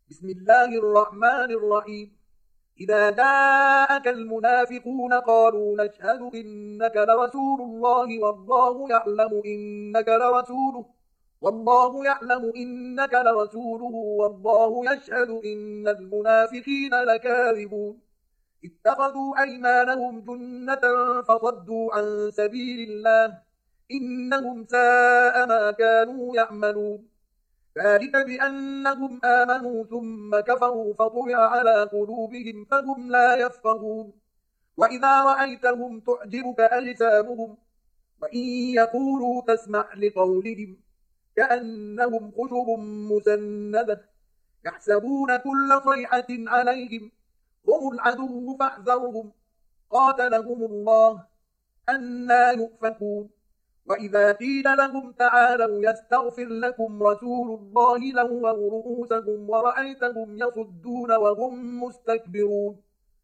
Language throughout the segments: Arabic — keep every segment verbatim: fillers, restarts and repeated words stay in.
بسم الله الرحمن الرحيم. إذا جاءك المنافقون قالوا نشهد إنك لرسول الله والله يعلم إنك لرسوله والله يعلم إنك لرسوله والله يشهد إن المنافقين لكاذبون. اتخذوا أيمانهم جنة فصدوا عن سبيل الله إنهم ساء ما كانوا يعملون. ذلك بأنهم آمنوا ثم كفروا فطبع على قلوبهم فهم لا يفقهون. وإذا رأيتهم تعجبك أجسامهم وإن يقولوا تسمع لقولهم كأنهم خشب مسندة يحسبون كل صيحة عليهم هم العدو فاحذرهم قاتلهم الله أنى يؤفكون. وإذا قيل لهم تعالوا يستغفر لكم رسول الله لووا رؤوسهم ورأيتهم يصدون وهم مستكبرون.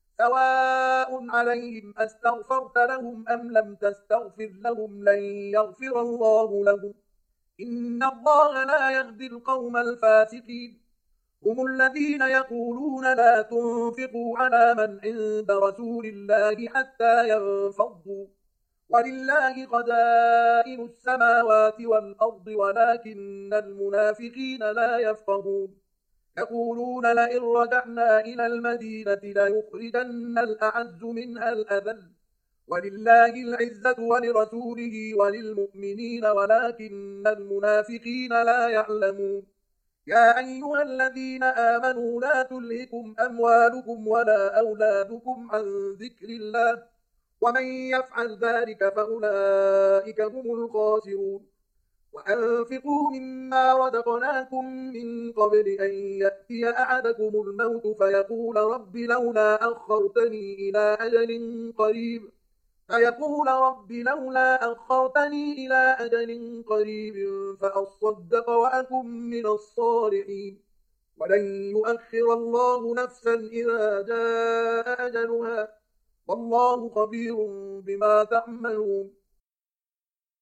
سواء عليهم أستغفرت لهم أم لم تستغفر لهم لن يغفر الله لهم إن الله لا يهدي القوم الفاسقين. هم الذين يقولون لا تنفقوا على من عند رسول الله حتى ينفضوا ولله خزائن السماوات والأرض ولكن المنافقين لا يفقهون. يقولون لئن رجعنا إلى المدينة ليخرجن الأعز منها الأذل ولله العزة ولرسوله وللمؤمنين ولكن المنافقين لا يعلمون. يا أيها الذين آمنوا لا تلهكم أموالكم ولا أولادكم عن ذكر الله ومن يفعل ذلك فأولئك هم الخاسرون. وأنفقوا مما رزقناكم من قبل أن يأتي أحدكم الموت فيقول رب لولا أخرتني إلى أجل قريب فيقول رب لولا أخرتني إلى أجل قريب فأصدق وأكن من الصالحين ولن يؤخر الله نفسا إذا جاء أجلها والله خبير بما تعملون.